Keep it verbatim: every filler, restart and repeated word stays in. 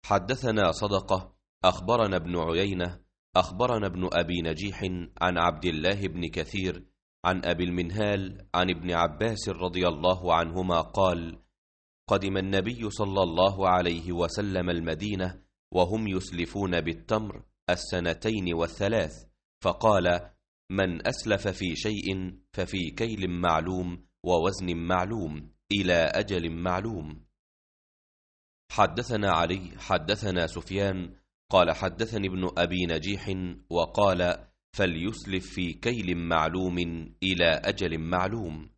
حدثنا صدقة أخبرنا ابن عيينة أخبرنا ابن أبي نجيح عن عبد الله بن كثير عن أبي المنهال عن ابن عباس رضي الله عنهما قال: قدم النبي صلى الله عليه وسلم المدينة وهم يسلفون بالتمر السنتين والثلاث، فقال: من أسلف في شيء ففي كيل معلوم ووزن معلوم إلى أجل معلوم. حدثنا علي حدثنا سفيان قال حدثني ابن أبي نجيح وقال: فليسلف في كيل معلوم إلى أجل معلوم.